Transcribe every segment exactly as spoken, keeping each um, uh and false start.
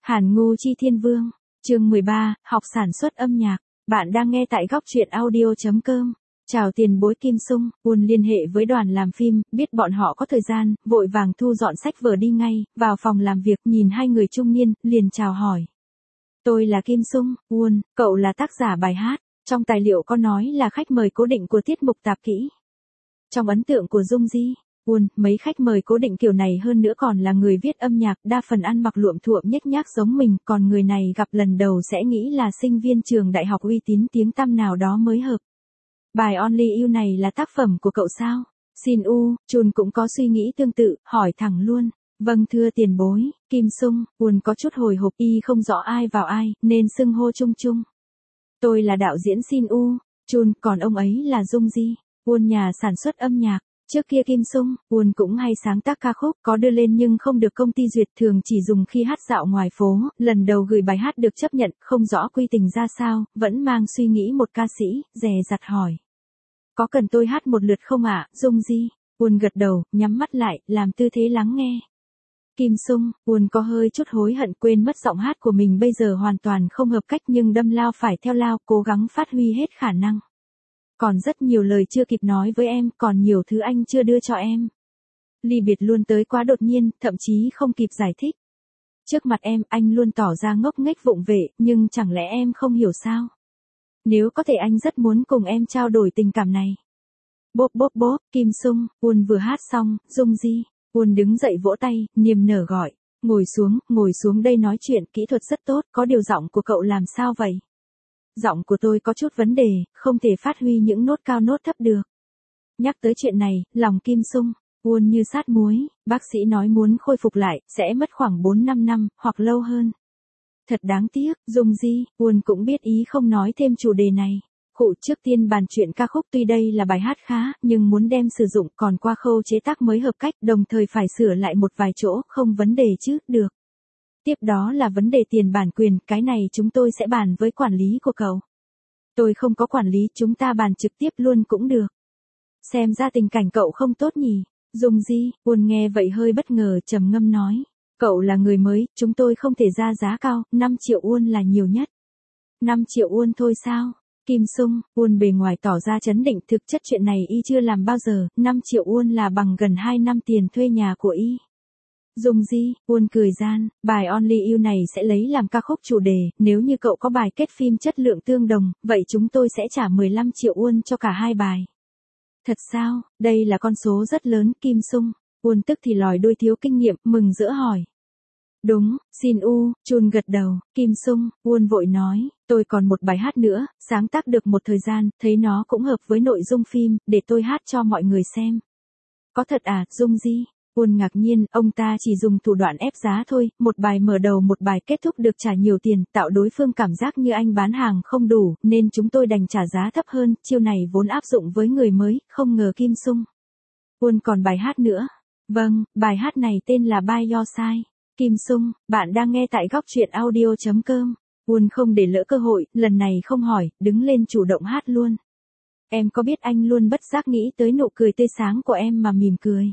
Hàn Ngu Chi Thiên Vương, chương mười ba, học sản xuất âm nhạc. Bạn đang nghe tại góc truyện audio chấm com. Chào tiền bối Kim Sung, Uôn liên hệ với đoàn làm phim, biết bọn họ có thời gian, vội vàng thu dọn sách vở đi ngay, vào phòng làm việc nhìn hai người trung niên, liền chào hỏi. Tôi là Kim Sung, Uôn, cậu là tác giả bài hát, trong tài liệu có nói là khách mời cố định của tiết mục tạp kỹ. Trong ấn tượng của Dung Di, Uôn, mấy khách mời cố định kiểu này hơn nữa còn là người viết âm nhạc, đa phần ăn mặc luộm thuộm nhếch nhác giống mình, còn người này gặp lần đầu sẽ nghĩ là sinh viên trường đại học uy tín tiếng tăm nào đó mới hợp. Bài Only You này là tác phẩm của cậu sao? Xin U, Chun cũng có suy nghĩ tương tự, hỏi thẳng luôn. Vâng thưa tiền bối, Kim Sung, Uôn có chút hồi hộp, y không rõ ai vào ai, nên xưng hô chung chung. Tôi là đạo diễn Xin U, Chun, còn ông ấy là Dung Di, Uôn nhà sản xuất âm nhạc. Trước kia Kim Sung, Uôn cũng hay sáng tác ca khúc, có đưa lên nhưng không được công ty duyệt, thường chỉ dùng khi hát dạo ngoài phố, lần đầu gửi bài hát được chấp nhận, không rõ quy trình ra sao, vẫn mang suy nghĩ một ca sĩ, dè dặt hỏi. Có cần tôi hát một lượt không ạ, Dung Di? Uôn gật đầu, nhắm mắt lại, làm tư thế lắng nghe. Kim Sung, Uôn có hơi chút hối hận quên mất giọng hát của mình bây giờ hoàn toàn không hợp cách nhưng đâm lao phải theo lao, cố gắng phát huy hết khả năng. Còn rất nhiều lời chưa kịp nói với em, còn nhiều thứ anh chưa đưa cho em. Ly biệt luôn tới quá đột nhiên, thậm chí không kịp giải thích. Trước mặt em, anh luôn tỏ ra ngốc nghếch vụng về, nhưng chẳng lẽ em không hiểu sao? Nếu có thể anh rất muốn cùng em trao đổi tình cảm này. Bốp bốp bốp, Kim Sung, Uôn vừa hát xong, Dung Di, Uôn đứng dậy vỗ tay, niềm nở gọi. Ngồi xuống, ngồi xuống đây nói chuyện, kỹ thuật rất tốt, có điều giọng của cậu làm sao vậy? Giọng của tôi có chút vấn đề, không thể phát huy những nốt cao nốt thấp được. Nhắc tới chuyện này, lòng Kim Sung, Uôn như sát muối, bác sĩ nói muốn khôi phục lại, sẽ mất khoảng bốn năm năm, hoặc lâu hơn. Thật đáng tiếc, Dung Di, Uôn cũng biết ý không nói thêm chủ đề này. Khụ trước tiên bàn chuyện ca khúc tuy đây là bài hát khá, nhưng muốn đem sử dụng còn qua khâu chế tác mới hợp cách, đồng thời phải sửa lại một vài chỗ, không vấn đề chứ, được. Tiếp đó là vấn đề tiền bản quyền, cái này chúng tôi sẽ bàn với quản lý của cậu. Tôi không có quản lý, chúng ta bàn trực tiếp luôn cũng được. Xem ra tình cảnh cậu không tốt nhỉ. Dung Di, Uôn nghe vậy hơi bất ngờ, trầm ngâm nói. Cậu là người mới, chúng tôi không thể ra giá cao, năm triệu Uôn là nhiều nhất. năm triệu Uôn thôi sao? Kim Sung, Uôn bề ngoài tỏ ra trấn định, thực chất chuyện này y chưa làm bao giờ, năm triệu Uôn là bằng gần hai năm tiền thuê nhà của y. Dung Di, Uôn cười gian, bài Only You này sẽ lấy làm ca khúc chủ đề, nếu như cậu có bài kết phim chất lượng tương đồng, vậy chúng tôi sẽ trả mười lăm triệu Uôn cho cả hai bài. Thật sao, đây là con số rất lớn, Kim Sung, Uôn tức thì lòi đuôi thiếu kinh nghiệm, mừng rỡ hỏi. Đúng, xin U, Chun gật đầu, Kim Sung, Uôn vội nói, tôi còn một bài hát nữa, sáng tác được một thời gian, thấy nó cũng hợp với nội dung phim, để tôi hát cho mọi người xem. Có thật à, Dung Di? Uôn ngạc nhiên, ông ta chỉ dùng thủ đoạn ép giá thôi, một bài mở đầu một bài kết thúc được trả nhiều tiền, tạo đối phương cảm giác như anh bán hàng không đủ, nên chúng tôi đành trả giá thấp hơn, chiêu này vốn áp dụng với người mới, không ngờ Kim Sung. Uôn còn bài hát nữa. Vâng, bài hát này tên là By Your Side. Kim Sung, bạn đang nghe tại góc truyện audio chấm com. Uôn không để lỡ cơ hội, lần này không hỏi, đứng lên chủ động hát luôn. Em có biết anh luôn bất giác nghĩ tới nụ cười tươi sáng của em mà mỉm cười.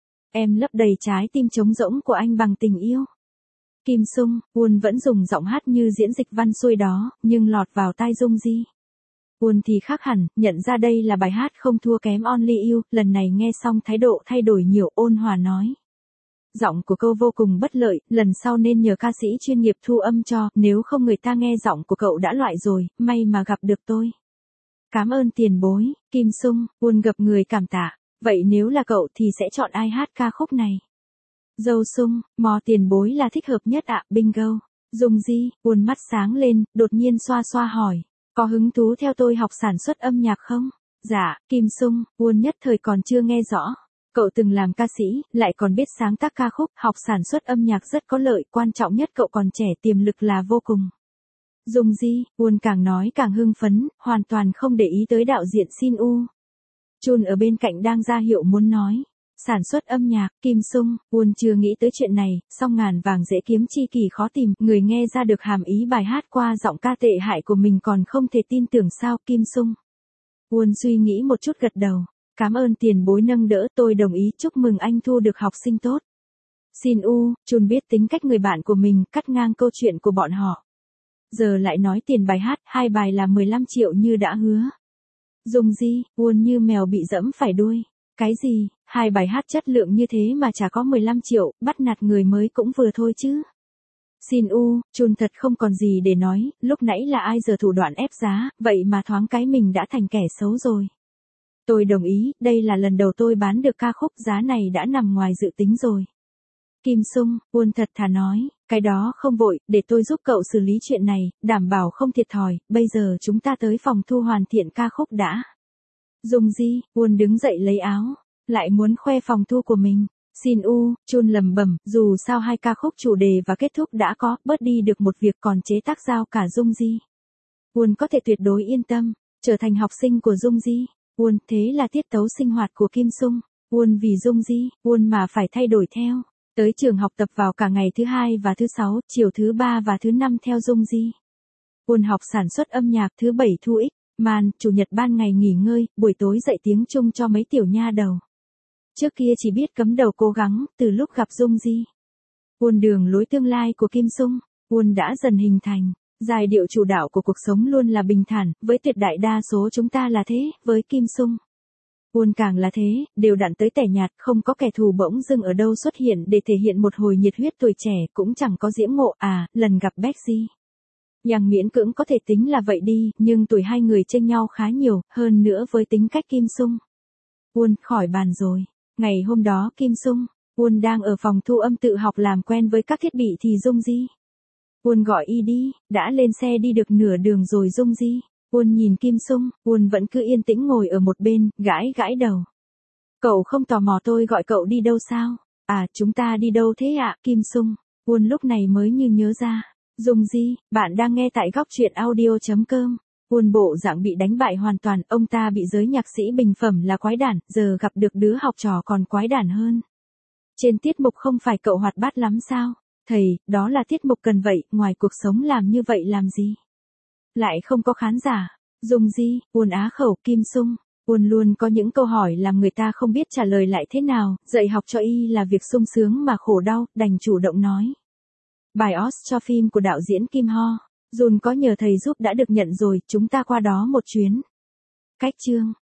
Em lấp đầy trái tim trống rỗng của anh bằng tình yêu. Kim Sung, Uôn vẫn dùng giọng hát như diễn dịch văn xuôi đó, nhưng lọt vào tai Dung Di. Uôn thì khác hẳn, nhận ra đây là bài hát không thua kém Only You, lần này nghe xong thái độ thay đổi nhiều, ôn hòa nói. Giọng của cô vô cùng bất lợi, lần sau nên nhờ ca sĩ chuyên nghiệp thu âm cho, nếu không người ta nghe giọng của cậu đã loại rồi, may mà gặp được tôi. Cảm ơn tiền bối, Kim Sung, Uôn gặp người cảm tạ. Vậy nếu là cậu thì sẽ chọn ai hát ca khúc này? Dâu Sung, mò tiền bối là thích hợp nhất ạ, bingo. Dung Di, Uôn mắt sáng lên, đột nhiên xoa xoa hỏi. Có hứng thú theo tôi học sản xuất âm nhạc không? Dạ, Kim Sung, Uôn nhất thời còn chưa nghe rõ. Cậu từng làm ca sĩ, lại còn biết sáng tác ca khúc, học sản xuất âm nhạc rất có lợi, quan trọng nhất cậu còn trẻ, tiềm lực là vô cùng. Dung Di, Uôn càng nói càng hưng phấn, hoàn toàn không để ý tới đạo diễn Xin U. Chun ở bên cạnh đang ra hiệu muốn nói. Sản xuất âm nhạc, Kim Sung, Uôn chưa nghĩ tới chuyện này, song ngàn vàng dễ kiếm chi kỳ khó tìm, người nghe ra được hàm ý bài hát qua giọng ca tệ hại của mình còn không thể tin tưởng sao, Kim Sung. Uôn suy nghĩ một chút gật đầu. Cảm ơn tiền bối nâng đỡ, tôi đồng ý, chúc mừng anh thu được học sinh tốt. Xin u, Chun biết tính cách người bạn của mình, cắt ngang câu chuyện của bọn họ. Giờ lại nói tiền bài hát, hai bài là mười lăm triệu như đã hứa. Dung Di, Uôn như mèo bị dẫm phải đuôi. Cái gì, hai bài hát chất lượng như thế mà chả có mười lăm triệu, bắt nạt người mới cũng vừa thôi chứ. Xin u, Chun thật không còn gì để nói, lúc nãy là ai giờ thủ đoạn ép giá, vậy mà thoáng cái mình đã thành kẻ xấu rồi. Tôi đồng ý, đây là lần đầu tôi bán được ca khúc, giá này đã nằm ngoài dự tính rồi. Kim Sung, Uôn thật thà nói, cái đó không vội, để tôi giúp cậu xử lý chuyện này, đảm bảo không thiệt thòi, bây giờ chúng ta tới phòng thu hoàn thiện ca khúc đã. Dung Di, Uôn đứng dậy lấy áo, lại muốn khoe phòng thu của mình. Xin u, Chun lầm bẩm, dù sao hai ca khúc chủ đề và kết thúc đã có, bớt đi được một việc còn chế tác giao cả Dung Di. Uôn có thể tuyệt đối yên tâm, trở thành học sinh của Dung Di. Uôn, thế là tiết tấu sinh hoạt của Kim Sung. Uôn vì Dung Di, Uôn mà phải thay đổi theo. Tới trường học tập vào cả ngày thứ hai và thứ sáu, chiều thứ ba và thứ năm theo Dung Di. Uôn học sản xuất âm nhạc, thứ bảy thu ích, man, chủ nhật ban ngày nghỉ ngơi, buổi tối dạy tiếng Trung cho mấy tiểu nha đầu. Trước kia chỉ biết cắm đầu cố gắng, từ lúc gặp Dung Di. Uôn đường lối tương lai của Kim Sung, Uôn đã dần hình thành. Giai điệu chủ đạo của cuộc sống luôn là bình thản, với tuyệt đại đa số chúng ta là thế, với Kim Sung. Uôn càng là thế, đều đặn tới tẻ nhạt, không có kẻ thù bỗng dưng ở đâu xuất hiện để thể hiện một hồi nhiệt huyết tuổi trẻ, cũng chẳng có diễm ngộ à, lần gặp Becky. Yang miễn cưỡng có thể tính là vậy đi, nhưng tuổi hai người chênh nhau khá nhiều, hơn nữa với tính cách Kim Sung. Uôn, khỏi bàn rồi. Ngày hôm đó Kim Sung, Uôn đang ở phòng thu âm tự học làm quen với các thiết bị thì Dung Di. Uôn gọi y đi, đã lên xe đi được nửa đường rồi Dung Di. Uôn nhìn Kim Sung, Uôn vẫn cứ yên tĩnh ngồi ở một bên, gãi gãi đầu. Cậu không tò mò tôi gọi cậu đi đâu sao? À, chúng ta đi đâu thế ạ? Kim Sung, Uôn lúc này mới như nhớ ra. Dung Di, bạn đang nghe tại góc truyện audio chấm com. Uôn bộ dạng bị đánh bại hoàn toàn, ông ta bị giới nhạc sĩ bình phẩm là quái đản, giờ gặp được đứa học trò còn quái đản hơn. Trên tiết mục không phải cậu hoạt bát lắm sao? Thầy, đó là tiết mục cần vậy, ngoài cuộc sống làm như vậy làm gì? Lại không có khán giả. Dung Di, Uôn á khẩu, Kim Sung. Uôn luôn có những câu hỏi làm người ta không biết trả lời lại thế nào, dạy học cho y là việc sung sướng mà khổ đau, đành chủ động nói. Bài Os cho phim của đạo diễn Kim Ho. Jun có nhờ thầy giúp đã được nhận rồi, chúng ta qua đó một chuyến. Cách chương.